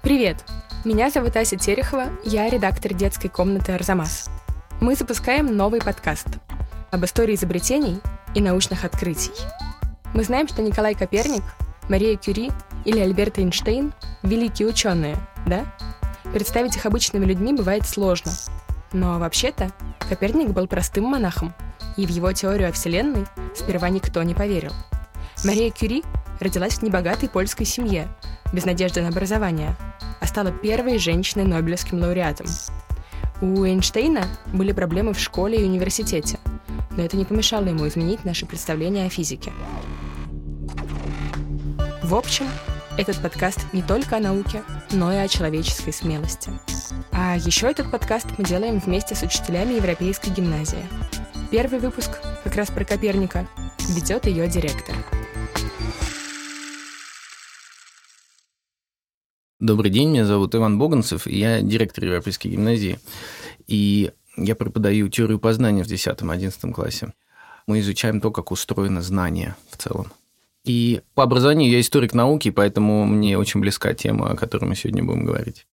Привет! Меня зовут Ася Терехова, я редактор детской комнаты «Арзамас». Мы запускаем новый подкаст об истории изобретений и научных открытий. Мы знаем, что Николай Коперник, Мария Кюри или Альберт Эйнштейн – великие ученые, да? Представить их обычными людьми бывает сложно. Но вообще-то Коперник был простым монахом, и в его теорию о Вселенной сперва никто не поверил. Мария Кюри родилась в небогатой польской семье, без надежды на образование, а стала первой женщиной-нобелевским лауреатом. У Эйнштейна были проблемы в школе и университете, но это не помешало ему изменить наше представление о физике. В общем, этот подкаст не только о науке, но и о человеческой смелости. А еще этот подкаст мы делаем вместе с учителями Европейской гимназии. Первый выпуск, как раз про Коперника, ведет ее директор. Добрый день, меня зовут Иван Боганцев, и я директор Европейской гимназии. И я преподаю теорию познания в 10-11 классе. Мы изучаем то, как устроено знание в целом. И по образованию я историк науки, поэтому мне очень близка тема, о которой мы сегодня будем говорить.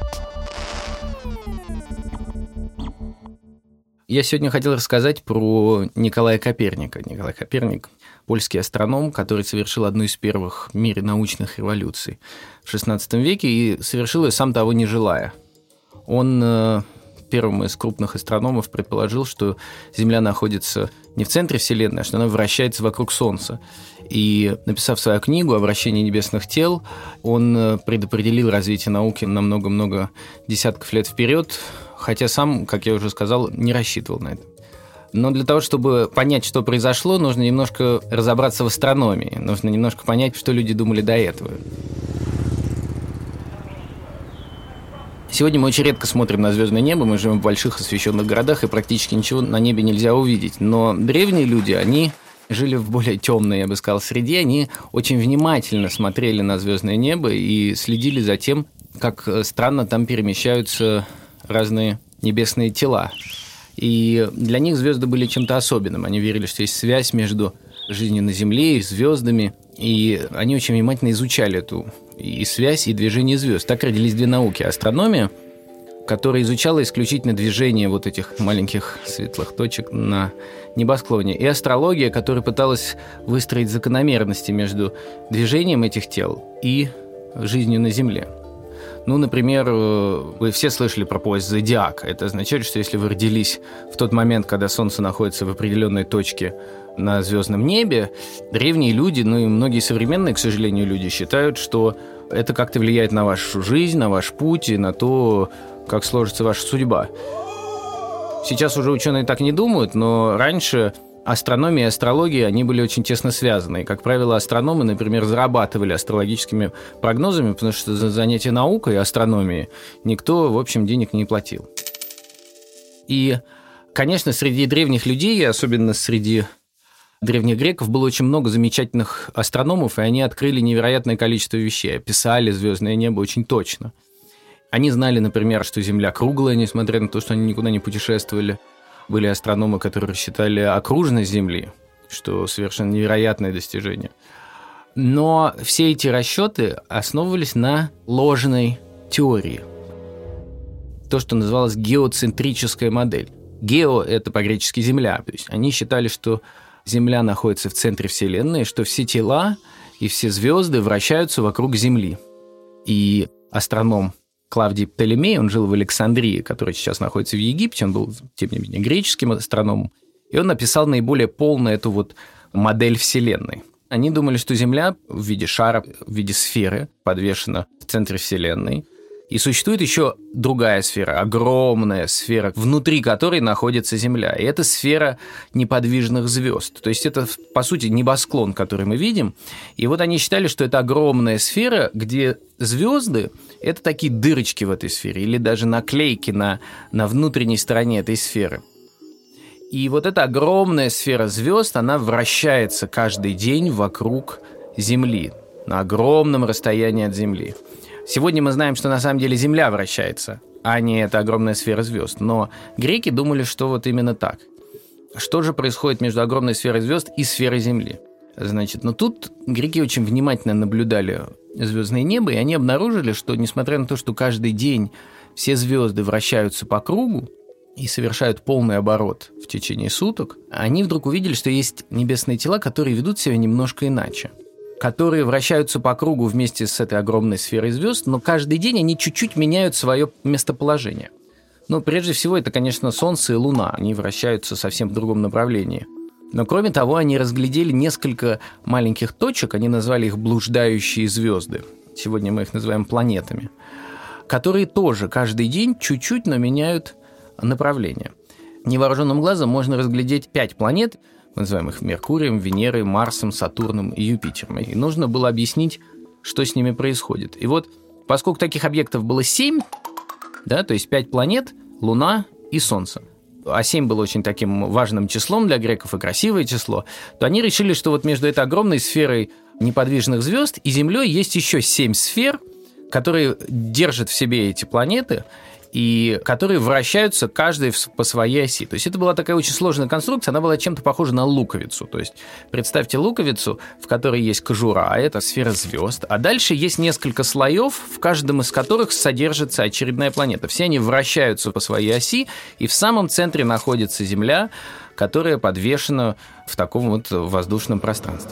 Я сегодня хотел рассказать про Николая Коперника. Николай Коперник – польский астроном, который совершил одну из первых в мире научных революций в XVI веке и совершил ее сам того не желая. Он первым из крупных астрономов предположил, что Земля находится не в центре Вселенной, а что она вращается вокруг Солнца. И, написав свою книгу о вращении небесных тел, он предопределил развитие науки на много-много десятков лет вперед, хотя сам, как я уже сказал, не рассчитывал на это. Но для того, чтобы понять, что произошло, нужно немножко разобраться в астрономии, нужно немножко понять, что люди думали до этого. Сегодня мы очень редко смотрим на звездное небо, мы живем в больших освещенных городах, и практически ничего на небе нельзя увидеть. Но древние люди, они жили в более темной, я бы сказал, среде, они очень внимательно смотрели на звездное небо и следили за тем, как странно там перемещаются разные небесные тела. И для них звезды были чем-то особенным. Они верили, что есть связь между жизнью на Земле и звездами, и они очень внимательно изучали эту и связь, и движение звезд. Так родились две науки: астрономия, которая изучала исключительно движение вот этих маленьких светлых точек на небосклоне, и астрология, которая пыталась выстроить закономерности между движением этих тел и жизнью на Земле. Ну, например, вы все слышали про пояс зодиака. Это означает, что если вы родились в тот момент, когда Солнце находится в определенной точке на звездном небе, древние люди, ну и многие современные, к сожалению, люди считают, что это как-то влияет на вашу жизнь, на ваш путь и на то, как сложится ваша судьба. Сейчас уже ученые так не думают, но раньше астрономия и астрология, они были очень тесно связаны. И, как правило, астрономы, например, зарабатывали астрологическими прогнозами, потому что за занятие наукой и астрономией никто, в общем, денег не платил. И, конечно, среди древних людей, особенно среди древних греков, было очень много замечательных астрономов, и они открыли невероятное количество вещей, описали звездное небо очень точно. Они знали, например, что Земля круглая, несмотря на то, что они никуда не путешествовали. Были астрономы, которые рассчитали окружность Земли, что совершенно невероятное достижение. Но все эти расчеты основывались на ложной теории. То, что называлось геоцентрическая модель. Гео – это по-гречески «земля». То есть они считали, что Земля находится в центре Вселенной, что все тела и все звезды вращаются вокруг Земли. И астроном Клавдий Птолемей, он жил в Александрии, которая сейчас находится в Египте, он был, тем не менее, греческим астрономом, и он написал наиболее полную эту вот модель Вселенной. Они думали, что Земля в виде шара, в виде сферы подвешена в центре Вселенной, и существует еще другая сфера, огромная сфера, внутри которой находится Земля, и это сфера неподвижных звезд. То есть это, по сути, небосклон, который мы видим. И вот они считали, что это огромная сфера, где звезды – это такие дырочки в этой сфере, или даже наклейки на внутренней стороне этой сферы. И вот эта огромная сфера звезд, она вращается каждый день вокруг Земли, на огромном расстоянии от Земли. Сегодня мы знаем, что на самом деле Земля вращается, а не эта огромная сфера звезд. Но греки думали, что вот именно так. Что же происходит между огромной сферой звезд и сферой Земли? Значит, но тут греки очень внимательно наблюдали звездное небо, и они обнаружили, что, несмотря на то, что каждый день все звезды вращаются по кругу и совершают полный оборот в течение суток, они вдруг увидели, что есть небесные тела, которые ведут себя немножко иначе, которые вращаются по кругу вместе с этой огромной сферой звезд, но каждый день они чуть-чуть меняют свое местоположение. Ну, прежде всего, это, конечно, Солнце и Луна. Они вращаются совсем в другом направлении. Но, кроме того, они разглядели несколько маленьких точек, они назвали их блуждающие звезды. Сегодня мы их называем планетами, которые тоже каждый день чуть-чуть, но меняют направление. Невооруженным глазом можно разглядеть 5 планет, мы называем их Меркурием, Венерой, Марсом, Сатурном и Юпитером. И нужно было объяснить, что с ними происходит. И вот, поскольку таких объектов было 7, да, то есть 5 планет, Луна и Солнце, а 7 было очень таким важным числом для греков и красивое число, то они решили, что вот между этой огромной сферой неподвижных звезд и Землей есть еще 7 сфер, которые держат в себе эти планеты и которые вращаются каждый по своей оси. То есть это была такая очень сложная конструкция, она была чем-то похожа на луковицу. То есть представьте луковицу, в которой есть кожура, а это сфера звезд, а дальше есть несколько слоев, в каждом из которых содержится очередная планета. Все они вращаются по своей оси, и в самом центре находится Земля, которая подвешена в таком вот воздушном пространстве.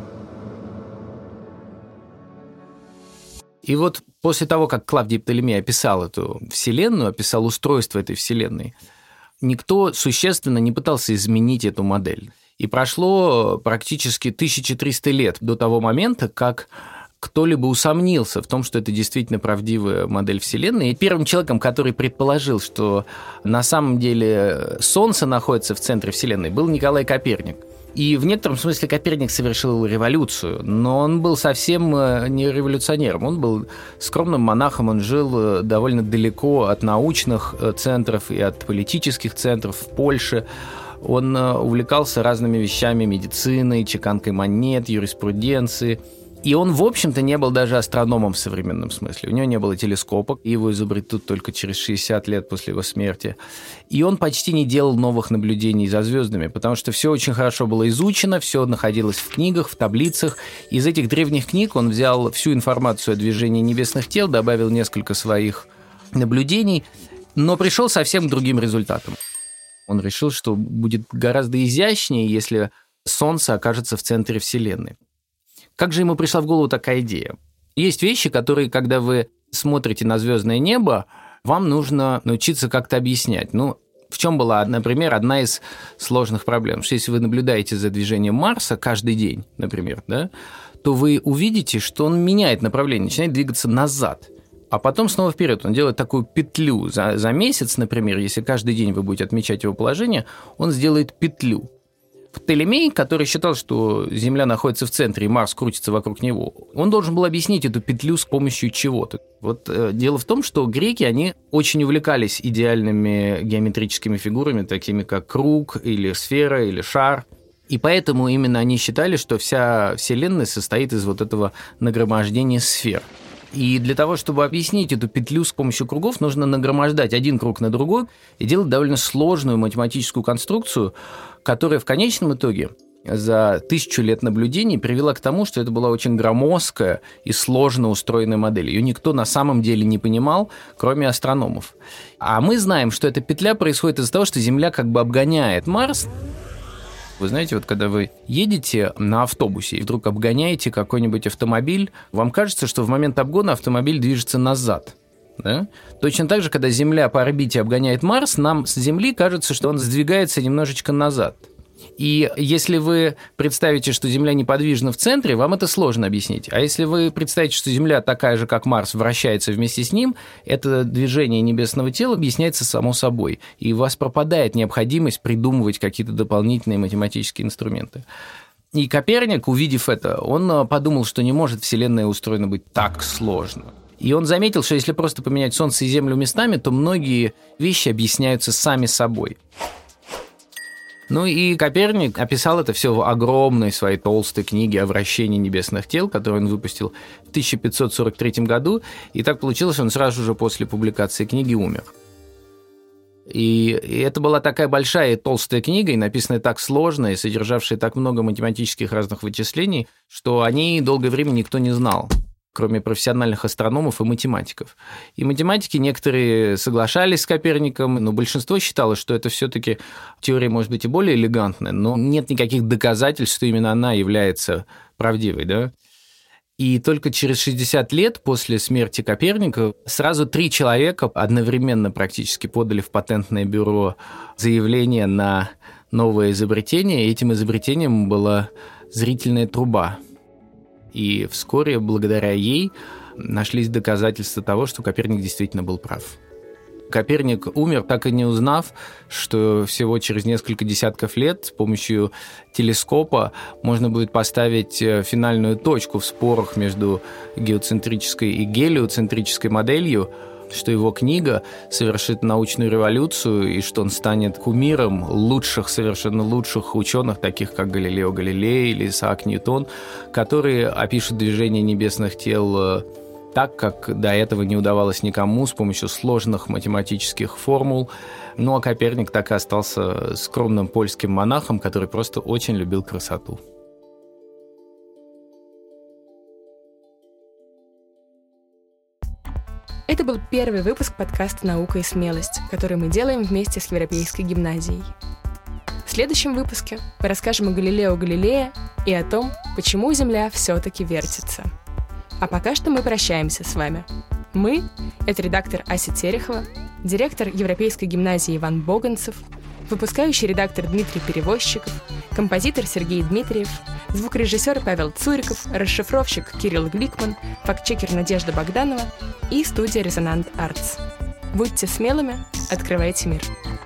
И вот после того, как Клавдий Птолемей описал эту Вселенную, описал устройство этой Вселенной, никто существенно не пытался изменить эту модель. И прошло практически 1300 лет до того момента, как кто-либо усомнился в том, что это действительно правдивая модель Вселенной. И первым человеком, который предположил, что на самом деле Солнце находится в центре Вселенной, был Николай Коперник. И в некотором смысле Коперник совершил революцию, но он был совсем не революционером. Он был скромным монахом, он жил довольно далеко от научных центров и от политических центров в Польше. Он увлекался разными вещами, медициной, чеканкой монет, юриспруденцией. И он, в общем-то, не был даже астрономом в современном смысле. У него не было телескопа, его изобретут только через 60 лет после его смерти. И он почти не делал новых наблюдений за звездами, потому что все очень хорошо было изучено, все находилось в книгах, в таблицах. Из этих древних книг он взял всю информацию о движении небесных тел, добавил несколько своих наблюдений, но пришел совсем к другим результатам. Он решил, что будет гораздо изящнее, если Солнце окажется в центре Вселенной. Как же ему пришла в голову такая идея? Есть вещи, которые, когда вы смотрите на звездное небо, вам нужно научиться как-то объяснять. Ну, в чем была, например, одна из сложных проблем? Что если вы наблюдаете за движением Марса каждый день, например, да, то вы увидите, что он меняет направление, начинает двигаться назад, а потом снова вперед. Он делает такую петлю. За месяц, например, если каждый день вы будете отмечать его положение, он сделает петлю. Птолемей, который считал, что Земля находится в центре и Марс крутится вокруг него, он должен был объяснить эту петлю с помощью чего-то. Вот дело в том, что греки, они очень увлекались идеальными геометрическими фигурами, такими как круг или сфера или шар. И поэтому именно они считали, что вся Вселенная состоит из вот этого нагромождения сфер. И для того, чтобы объяснить эту петлю с помощью кругов, нужно нагромождать один круг на другой и делать довольно сложную математическую конструкцию, которая в конечном итоге за 1000 лет наблюдений привела к тому, что это была очень громоздкая и сложно устроенная модель. Ее никто на самом деле не понимал, кроме астрономов. А мы знаем, что эта петля происходит из-за того, что Земля как бы обгоняет Марс. Вы знаете, вот когда вы едете на автобусе и вдруг обгоняете какой-нибудь автомобиль, вам кажется, что в момент обгона автомобиль движется назад. Да? Точно так же, когда Земля по орбите обгоняет Марс, нам с Земли кажется, что он сдвигается немножечко назад. И если вы представите, что Земля неподвижна в центре, вам это сложно объяснить. А если вы представите, что Земля такая же, как Марс, вращается вместе с ним, это движение небесного тела объясняется само собой. И у вас пропадает необходимость придумывать какие-то дополнительные математические инструменты. И Коперник, увидев это, он подумал, что не может Вселенная устроена быть так сложно. И он заметил, что если просто поменять Солнце и Землю местами, то многие вещи объясняются сами собой. Ну и Коперник описал это все в огромной своей толстой книге о вращении небесных тел, которую он выпустил в 1543 году. И так получилось, что он сразу же после публикации книги умер. И это была такая большая и толстая книга, и написанная так сложно, и содержавшая так много математических разных вычислений, что о ней долгое время никто не знал. кроме профессиональных астрономов и математиков. И математики некоторые соглашались с Коперником, но большинство считало, что это все-таки теория, может быть, и более элегантная, но нет никаких доказательств, что именно она является правдивой, да? И только через 60 лет после смерти Коперника сразу 3 человека одновременно практически подали в патентное бюро заявление на новое изобретение. И этим изобретением была зрительная труба. И вскоре, благодаря ей, нашлись доказательства того, что Коперник действительно был прав. Коперник умер, так и не узнав, что всего через несколько десятков лет с помощью телескопа можно будет поставить финальную точку в спорах между геоцентрической и гелиоцентрической моделью, что его книга совершит научную революцию и что он станет кумиром совершенно лучших ученых, таких как Галилео Галилей или Исаак Ньютон, которые опишут движение небесных тел так, как до этого не удавалось никому с помощью сложных математических формул. Ну а Коперник так и остался скромным польским монахом, который просто очень любил красоту. Это был первый выпуск подкаста «Наука и смелость», который мы делаем вместе с Европейской гимназией. В следующем выпуске мы расскажем о Галилео Галилее и о том, почему Земля все-таки вертится. А пока что мы прощаемся с вами. Мы — это редактор Ася Терехова, директор Европейской гимназии Иван Боганцев, выпускающий редактор Дмитрий Перевозчиков, композитор Сергей Дмитриев, звукорежиссер Павел Цуриков, расшифровщик Кирилл Гликман, фактчекер Надежда Богданова и студия «Резонант Артс». Будьте смелыми, открывайте мир.